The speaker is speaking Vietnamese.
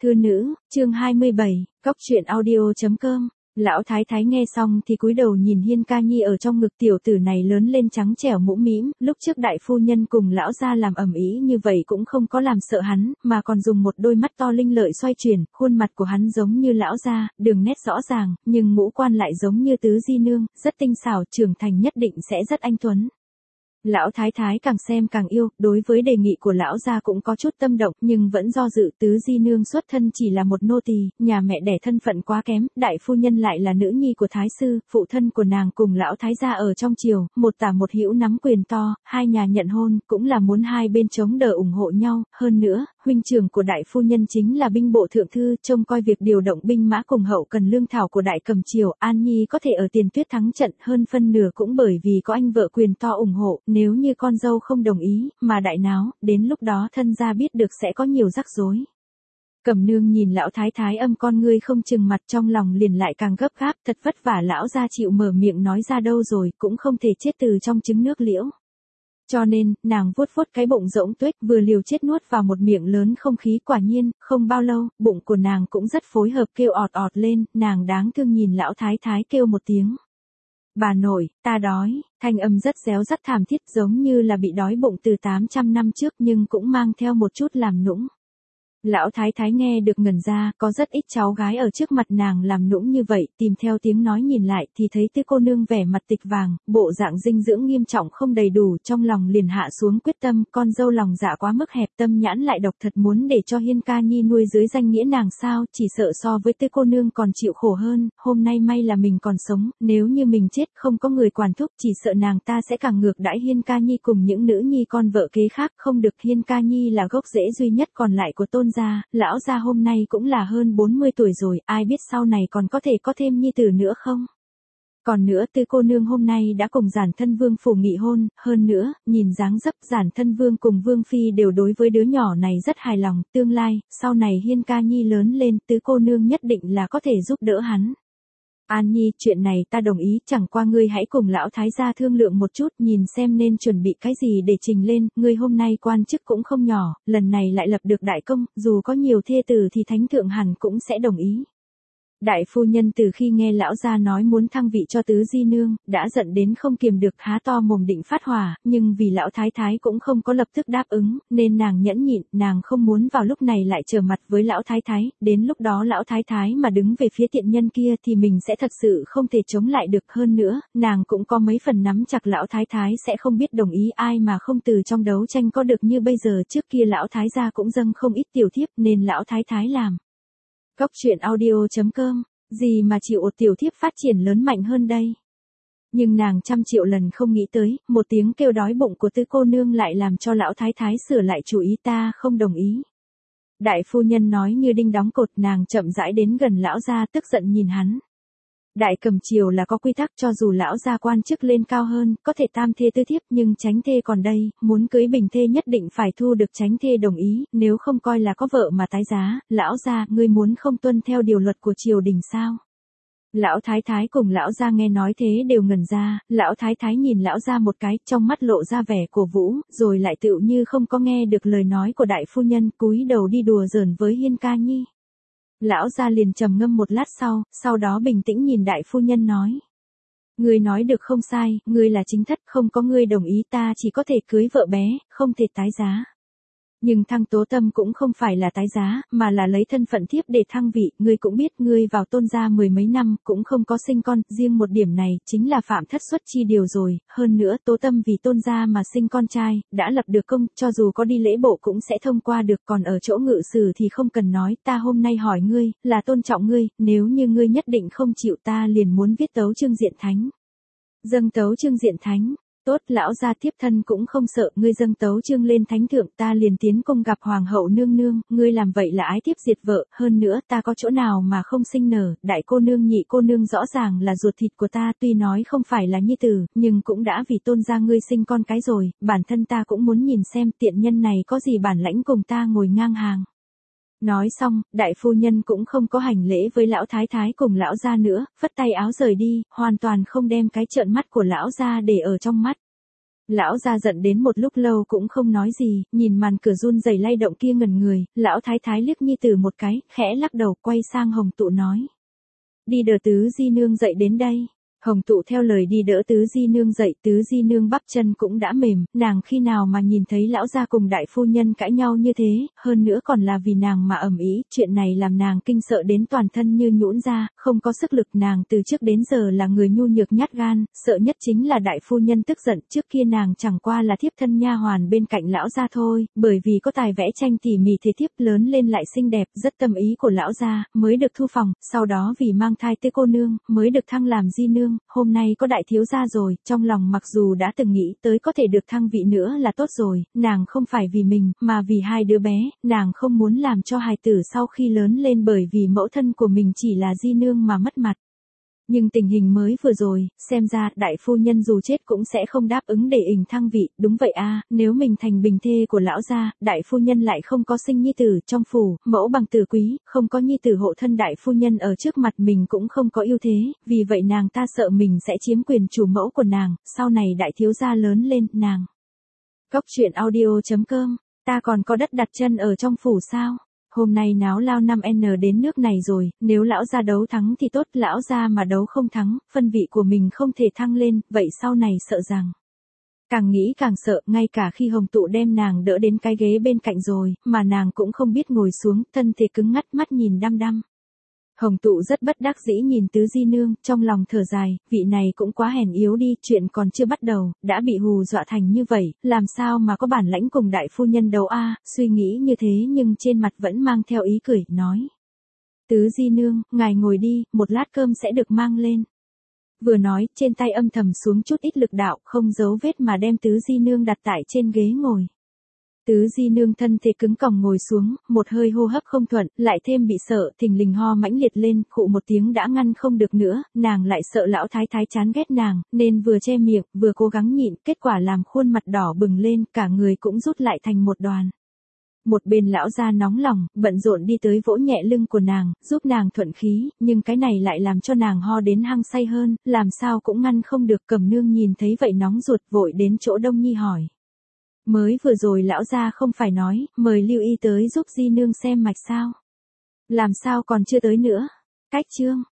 Thư nữ, chương 27, Cóc truyện audio.com. Lão thái thái nghe xong thì cúi đầu nhìn Hiên Ca Nhi ở trong ngực, tiểu tử này lớn lên trắng trẻo mũm mĩm, lúc trước đại phu nhân cùng lão gia làm ầm ĩ như vậy cũng không có làm sợ hắn, mà còn dùng một đôi mắt to linh lợi xoay chuyển, khuôn mặt của hắn giống như lão gia, đường nét rõ ràng, nhưng ngũ quan lại giống như tứ di nương, rất tinh xảo, trưởng thành nhất định sẽ rất anh tuấn. Lão thái thái càng xem càng yêu, đối với đề nghị của lão gia cũng có chút tâm động, nhưng vẫn do dự. Tứ di nương xuất thân chỉ là một nô tỳ, nhà mẹ đẻ thân phận quá kém, đại phu nhân lại là nữ nhi của thái sư, phụ thân của nàng cùng lão thái gia ở trong triều, một tả một hữu nắm quyền to, hai nhà nhận hôn, cũng là muốn hai bên chống đỡ ủng hộ nhau, hơn nữa, huynh trưởng của đại phu nhân chính là binh bộ thượng thư, trông coi việc điều động binh mã cùng hậu cần lương thảo của đại cầm triều, An Nhi có thể ở Tiền Tuyết thắng trận, hơn phân nửa cũng bởi vì có anh vợ quyền to ủng hộ. Nếu như con dâu không đồng ý, mà đại náo, đến lúc đó thân gia biết được sẽ có nhiều rắc rối. Cẩm nương nhìn lão thái thái âm con ngươi không chừng mặt, trong lòng liền lại càng gấp gáp, thật vất vả lão gia chịu mở miệng nói ra đâu rồi, cũng không thể chết từ trong trứng nước liễu. Cho nên, nàng vuốt vuốt cái bụng rỗng tuếch, vừa liều chết nuốt vào một miệng lớn không khí, quả nhiên, không bao lâu, bụng của nàng cũng rất phối hợp kêu ọt ọt lên, nàng đáng thương nhìn lão thái thái kêu một tiếng. Bà nội, ta đói, thanh âm rất réo rắt thảm thiết, giống như là bị đói bụng từ 800 năm trước, nhưng cũng mang theo một chút làm nũng. Lão thái thái nghe được ngẩn ra, có rất ít cháu gái ở trước mặt nàng làm nũng như vậy, tìm theo tiếng nói nhìn lại thì thấy Tư cô nương vẻ mặt tịch vàng, bộ dạng dinh dưỡng nghiêm trọng không đầy đủ, trong lòng liền hạ xuống quyết tâm, con dâu lòng dạ quá mức hẹp, tâm nhãn lại độc, thật muốn để cho Hiên Ca Nhi nuôi dưới danh nghĩa nàng sao, chỉ sợ so với Tư cô nương còn chịu khổ hơn. Hôm nay may là mình còn sống, nếu như mình chết không có người quản thúc, chỉ sợ nàng ta sẽ càng ngược đãi Hiên Ca Nhi cùng những nữ nhi con vợ kế khác, không được. Hiên Ca Nhi là gốc rễ duy nhất còn lại của Tôn gia, lão gia hôm nay cũng là hơn 40 tuổi rồi, ai biết sau này còn có thể có thêm nhi tử nữa không? Còn nữa, Tư cô nương hôm nay đã cùng Giản Thân Vương phủ nghị hôn, hơn nữa, nhìn dáng dấp Giản Thân Vương cùng Vương phi đều đối với đứa nhỏ này rất hài lòng, tương lai, sau này Hiên Ca Nhi lớn lên, Tư cô nương nhất định là có thể giúp đỡ hắn. An Nhi, chuyện này ta đồng ý, chẳng qua ngươi hãy cùng lão thái gia thương lượng một chút, nhìn xem nên chuẩn bị cái gì để trình lên, ngươi hôm nay quan chức cũng không nhỏ, lần này lại lập được đại công, dù có nhiều thê tử thì thánh thượng hẳn cũng sẽ đồng ý. Đại phu nhân từ khi nghe lão gia nói muốn thăng vị cho tứ di nương, đã giận đến không kiềm được, há to mồm định phát hỏa, nhưng vì lão thái thái cũng không có lập tức đáp ứng, nên nàng nhẫn nhịn, nàng không muốn vào lúc này lại trở mặt với lão thái thái, đến lúc đó lão thái thái mà đứng về phía tiện nhân kia thì mình sẽ thật sự không thể chống lại được. Hơn nữa, nàng cũng có mấy phần nắm chặt lão thái thái sẽ không biết đồng ý, ai mà không từ trong đấu tranh có được như bây giờ. Trước kia lão thái gia cũng dâng không ít tiểu thiếp nên lão thái thái làm. Cóc truyện audio.com, gì mà chịu một tiểu thiếp phát triển lớn mạnh hơn đây. Nhưng nàng trăm triệu lần không nghĩ tới, một tiếng kêu đói bụng của Tư cô nương lại làm cho lão thái thái sửa lại chủ ý. Ta không đồng ý. Đại phu nhân nói như đinh đóng cột, nàng chậm rãi đến gần lão gia, tức giận nhìn hắn. Đại cầm triều là có quy tắc, cho dù lão gia quan chức lên cao hơn, có thể tam thê tư thiếp, nhưng chánh thê còn đây, muốn cưới bình thê nhất định phải thu được chánh thê đồng ý, nếu không coi là có vợ mà tái giá. Lão gia, ngươi muốn không tuân theo điều luật của triều đình sao? Lão thái thái cùng lão gia nghe nói thế đều ngẩn ra, lão thái thái nhìn lão gia một cái, trong mắt lộ ra vẻ cổ vũ, rồi lại tựu như không có nghe được lời nói của đại phu nhân, cúi đầu đi đùa giỡn với Hiên Ca Nhi. Lão gia liền trầm ngâm một lát sau đó bình tĩnh nhìn đại phu nhân nói. Ngươi nói được không sai, ngươi là chính thất, không có ngươi đồng ý ta chỉ có thể cưới vợ bé, không thể tái giá. Nhưng Thăng Tố Tâm cũng không phải là tái giá, mà là lấy thân phận thiếp để thăng vị, ngươi cũng biết ngươi vào Tôn gia mười mấy năm, cũng không có sinh con, riêng một điểm này, chính là phạm thất xuất chi điều rồi, hơn nữa Tố Tâm vì Tôn gia mà sinh con trai, đã lập được công, cho dù có đi lễ bộ cũng sẽ thông qua được, còn ở chỗ ngự sử thì không cần nói, ta hôm nay hỏi ngươi, là tôn trọng ngươi, nếu như ngươi nhất định không chịu ta liền muốn viết tấu chương diện thánh. Dâng tấu chương diện thánh. Tốt, lão gia thiếp thân cũng không sợ, ngươi dâng tấu chương lên thánh thượng ta liền tiến cung gặp hoàng hậu nương nương, ngươi làm vậy là ái thiếp diệt vợ, hơn nữa ta có chỗ nào mà không sinh nở, đại cô nương nhị cô nương rõ ràng là ruột thịt của ta, tuy nói không phải là nhi tử, nhưng cũng đã vì Tôn gia ngươi sinh con cái rồi, bản thân ta cũng muốn nhìn xem tiện nhân này có gì bản lãnh cùng ta ngồi ngang hàng. Nói xong, đại phu nhân cũng không có hành lễ với lão thái thái cùng lão gia nữa, phất tay áo rời đi, hoàn toàn không đem cái trợn mắt của lão gia để ở trong mắt. Lão gia giận đến một lúc lâu cũng không nói gì, nhìn màn cửa run rẩy lay động kia ngẩn người, lão thái thái liếc nhi tử một cái, khẽ lắc đầu quay sang Hồng Tụ nói. Đi đỡ tứ di nương dậy đến đây. Hồng Tụ theo lời đi đỡ tứ di nương dậy, tứ di nương bắp chân cũng đã mềm, nàng khi nào mà nhìn thấy lão gia cùng đại phu nhân cãi nhau như thế, hơn nữa còn là vì nàng mà ầm ĩ, chuyện này làm nàng kinh sợ đến toàn thân như nhũn ra, không có sức lực, nàng từ trước đến giờ là người nhu nhược nhát gan, sợ nhất chính là đại phu nhân tức giận, trước kia nàng chẳng qua là thiếp thân nha hoàn bên cạnh lão gia thôi, bởi vì có tài vẽ tranh tỉ mỉ thế thiếp lớn lên lại xinh đẹp, rất tâm ý của lão gia, mới được thu phòng, sau đó vì mang thai tới cô nương, mới được thăng làm di nương. Hôm nay có đại thiếu gia rồi, trong lòng mặc dù đã từng nghĩ tới có thể được thăng vị nữa là tốt rồi, nàng không phải vì mình, mà vì hai đứa bé, nàng không muốn làm cho hài tử sau khi lớn lên bởi vì mẫu thân của mình chỉ là di nương mà mất mặt. Nhưng tình hình mới vừa rồi, xem ra đại phu nhân dù chết cũng sẽ không đáp ứng để ình thăng vị, đúng vậy a, nếu mình thành bình thê của lão gia, đại phu nhân lại không có sinh nhi tử trong phủ, mẫu bằng tử quý, không có nhi tử hộ thân đại phu nhân ở trước mặt mình cũng không có ưu thế, vì vậy nàng ta sợ mình sẽ chiếm quyền chủ mẫu của nàng, sau này đại thiếu gia lớn lên, nàng. Cốc truyện audio.com, ta còn có đất đặt chân ở trong phủ sao? Hôm nay náo lao 5N đến nước này rồi, nếu lão gia đấu thắng thì tốt, lão gia mà đấu không thắng, phân vị của mình không thể thăng lên, vậy sau này sợ rằng. Càng nghĩ càng sợ, ngay cả khi Hồng Tụ đem nàng đỡ đến cái ghế bên cạnh rồi, mà nàng cũng không biết ngồi xuống, thân thể cứng ngắt, mắt nhìn đăm đăm. Hồng Tụ rất bất đắc dĩ nhìn tứ di nương, trong lòng thở dài, vị này cũng quá hèn yếu đi, chuyện còn chưa bắt đầu, đã bị hù dọa thành như vậy, làm sao mà có bản lãnh cùng đại phu nhân đấu a, suy nghĩ như thế nhưng trên mặt vẫn mang theo ý cười, nói. Tứ di nương, ngài ngồi đi, một lát cơm sẽ được mang lên. Vừa nói, trên tay âm thầm xuống chút ít lực đạo, không giấu vết mà đem tứ di nương đặt tại trên ghế ngồi. Tứ di nương thân thể cứng còng ngồi xuống, một hơi hô hấp không thuận, lại thêm bị sợ, thình lình ho mãnh liệt lên, khụ một tiếng đã ngăn không được nữa, nàng lại sợ lão thái thái chán ghét nàng, nên vừa che miệng, vừa cố gắng nhịn, kết quả làm khuôn mặt đỏ bừng lên, cả người cũng rút lại thành một đoàn. Một bên lão gia nóng lòng, bận rộn đi tới vỗ nhẹ lưng của nàng, giúp nàng thuận khí, nhưng cái này lại làm cho nàng ho đến hăng say hơn, làm sao cũng ngăn không được. Cẩm nương nhìn thấy vậy nóng ruột, vội đến chỗ Đông Nhi hỏi. Mới vừa rồi lão gia không phải nói, mời Lưu Y tới giúp di nương xem mạch sao? Làm sao còn chưa tới nữa? Cách chương